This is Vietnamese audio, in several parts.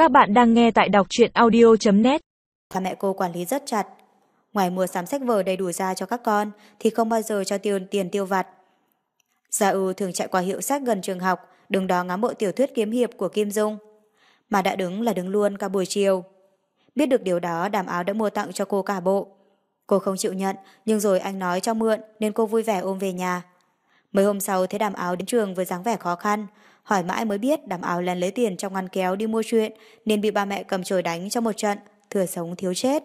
Các bạn đang nghe tại đọc truyện audio.net. Ba mẹ cô quản lý rất chặt. Ngoài mua sắm sách vở đầy đủ ra cho các con thì không bao giờ cho tiền tiêu vặt. Gia Ưu thường chạy qua hiệu sách gần trường học, đứng đó ngắm bộ tiểu thuyết kiếm hiệp của Kim Dung. Mà đã đứng là đứng luôn cả buổi chiều. Biết được điều đó, Đàm Áo đã mua tặng cho cô cả bộ. Cô không chịu nhận, nhưng rồi anh nói cho mượn nên cô vui vẻ ôm về nhà. Mấy hôm sau thấy Đàm Áo đến trường với dáng vẻ khó khăn, hỏi mãi mới biết Đàm Áo lén lấy tiền trong ngăn kéo đi mua chuyện nên bị ba mẹ cầm chổi đánh trong một trận, thừa sống thiếu chết.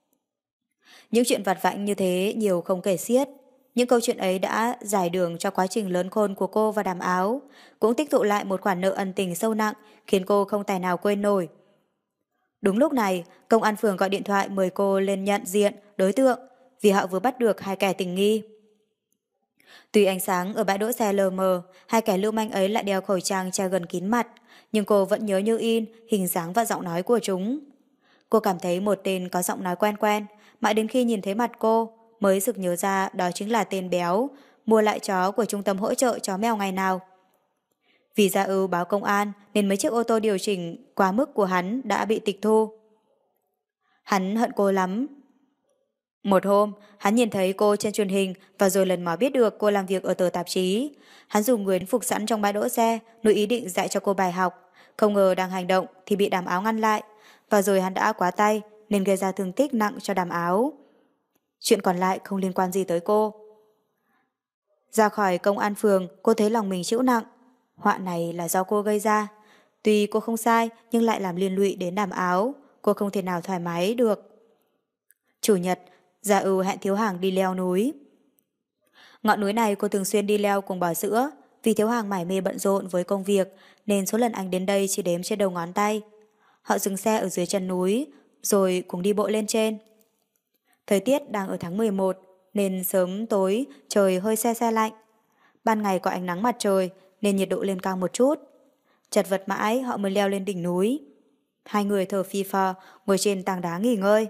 Những chuyện vặt vãnh như thế nhiều không kể xiết. Những câu chuyện ấy đã giải đường cho quá trình lớn khôn của cô và Đàm Áo, cũng tích tụ lại một khoản nợ ân tình sâu nặng khiến cô không tài nào quên nổi. Đúng lúc này, công an phường gọi điện thoại mời cô lên nhận diện đối tượng vì họ vừa bắt được hai kẻ tình nghi. Tuy ánh sáng ở bãi đỗ xe lờ mờ, hai kẻ lưu manh ấy lại đeo khẩu trang che gần kín mặt, nhưng cô vẫn nhớ như in hình dáng và giọng nói của chúng. Cô cảm thấy một tên có giọng nói quen quen, mãi đến khi nhìn thấy mặt cô mới sực nhớ ra đó chính là tên béo mua lại chó của trung tâm hỗ trợ chó mèo ngày nào. Vì Gia Ưu báo công an nên mấy chiếc ô tô điều chỉnh quá mức của hắn đã bị tịch thu. Hắn hận cô lắm. Một hôm, hắn nhìn thấy cô trên truyền hình và rồi lần mò biết được cô làm việc ở tờ tạp chí. Hắn dùng người phục sẵn trong bãi đỗ xe, nuôi ý định dạy cho cô bài học. Không ngờ đang hành động thì bị Đàm Áo ngăn lại. Và rồi hắn đã quá tay nên gây ra thương tích nặng cho Đàm Áo. Chuyện còn lại không liên quan gì tới cô. Ra khỏi công an phường, cô thấy lòng mình chịu nặng. Họa này là do cô gây ra. Tuy cô không sai nhưng lại làm liên lụy đến Đàm Áo. Cô không thể nào thoải mái được. Chủ nhật, Gia Ưu hẹn Thiếu Hàng đi leo núi. Ngọn núi này cô thường xuyên đi leo cùng Bò Sữa. Vì Thiếu Hàng mải mê bận rộn với công việc nên số lần anh đến đây chỉ đếm trên đầu ngón tay. Họ dừng xe ở dưới chân núi rồi cùng đi bộ lên trên. Thời tiết đang ở tháng 11 nên sớm tối trời hơi se se lạnh. Ban ngày có ánh nắng mặt trời nên nhiệt độ lên cao một chút. Chật vật mãi họ mới leo lên đỉnh núi. Hai người thở phì phò ngồi trên tảng đá nghỉ ngơi.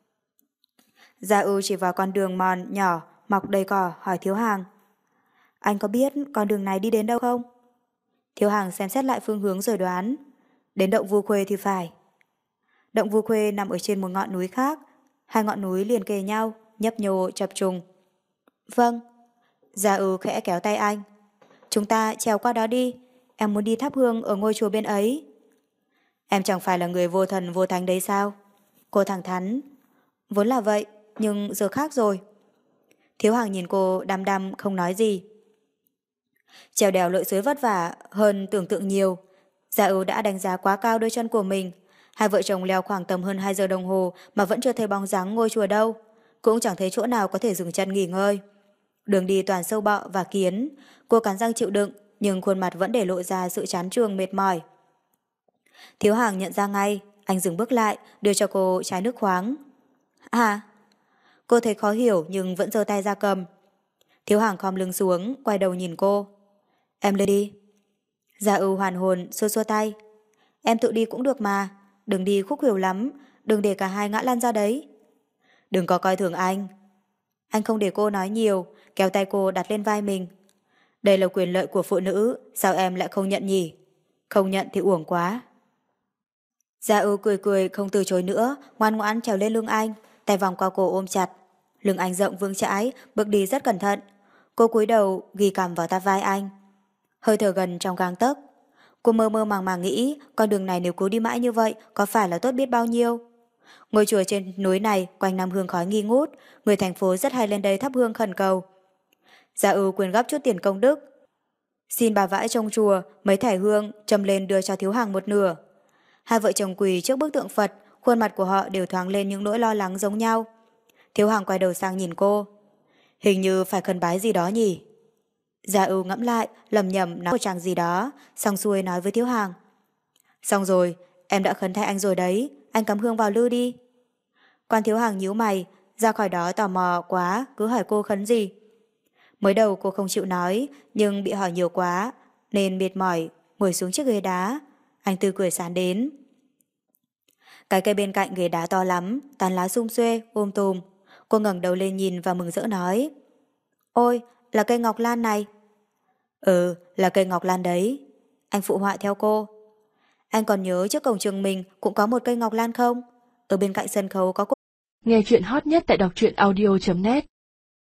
Gia Ưu chỉ vào con đường mòn nhỏ mọc đầy cỏ hỏi Thiếu Hàng: Anh có biết con đường này đi đến đâu không? Thiếu Hàng xem xét lại phương hướng rồi đoán: Đến động Vu Khuê thì phải. Động Vu Khuê nằm ở trên một ngọn núi khác. Hai ngọn núi liền kề nhau, nhấp nhô chập trùng. Vâng. Gia Ưu khẽ kéo tay anh: Chúng ta trèo qua đó đi. Em muốn đi thắp hương ở ngôi chùa bên ấy. Em chẳng phải là người vô thần vô thánh đấy sao? Cô thẳng thắn: Vốn là vậy, nhưng giờ khác rồi. Thiếu Hàng nhìn cô đăm đăm không nói gì. Trèo đèo lội suối vất vả hơn tưởng tượng nhiều. Gia Ưu đã đánh giá quá cao đôi chân của mình. Hai vợ chồng leo khoảng tầm hơn 2 giờ đồng hồ mà vẫn chưa thấy bóng dáng ngôi chùa đâu. Cũng chẳng thấy chỗ nào có thể dừng chân nghỉ ngơi. Đường đi toàn sâu bọ và kiến. Cô cắn răng chịu đựng, nhưng khuôn mặt vẫn để lộ ra sự chán chường mệt mỏi. Thiếu Hàng nhận ra ngay, anh dừng bước lại, đưa cho cô chai nước khoáng. À? Cô thấy khó hiểu nhưng vẫn giơ tay ra cầm. Thiếu Hàng khom lưng xuống, quay đầu nhìn cô. Em lên đi. Gia Ưu hoàn hồn, xua xua tay. Em tự đi cũng được mà, đừng đi khúc khuỷu lắm, đừng để cả hai ngã lăn ra đấy. Đừng có coi thường anh. Anh không để cô nói nhiều, kéo tay cô đặt lên vai mình. Đây là quyền lợi của phụ nữ, sao em lại không nhận nhỉ? Không nhận thì uổng quá. Gia Ưu cười cười không từ chối nữa, ngoan ngoãn trèo lên lưng anh, tay vòng qua cổ ôm chặt. Lưng anh rộng vững chãi, bước đi rất cẩn thận. Cô cúi đầu ghi cằm vào tai vai anh. Hơi thở gần trong gang tấc. Cô mơ mơ màng màng nghĩ con đường này nếu cố đi mãi như vậy có phải là tốt biết bao nhiêu. Ngôi chùa trên núi này quanh năm hương khói nghi ngút, người thành phố rất hay lên đây thắp hương khẩn cầu. Gia Ưu quyên góp chút tiền công đức, xin bà vãi trong chùa mấy thải hương châm lên đưa cho Thiếu Hàng một nửa. Hai vợ chồng quỳ trước bức tượng Phật, khuôn mặt của họ đều thoáng lên những nỗi lo lắng giống nhau. Thiếu Hàng quay đầu sang nhìn cô. Hình như phải khấn bái gì đó nhỉ? Gia Ưu ngẫm lại, lầm nhầm nói một chàng gì đó, xong xuôi nói với Thiếu Hàng. Xong rồi, em đã khấn thay anh rồi đấy, anh cắm hương vào lư đi. Quan Thiếu Hàng nhíu mày, ra khỏi đó tò mò quá, cứ hỏi cô khấn gì. Mới đầu cô không chịu nói, nhưng bị hỏi nhiều quá, nên mệt mỏi, ngồi xuống chiếc ghế đá. Anh tươi cười sán đến. Cái cây bên cạnh ghế đá to lắm, tán lá sum xuê, tùm. Cô ngẩng đầu lên nhìn và mừng rỡ nói. Ôi, là cây ngọc lan này. Ừ, là cây ngọc lan đấy. Anh phụ họa theo cô. Anh còn nhớ trước cổng trường mình cũng có một cây ngọc lan không? Ở bên cạnh sân khấu có Nghe chuyện hot nhất tại đọc truyện audio.net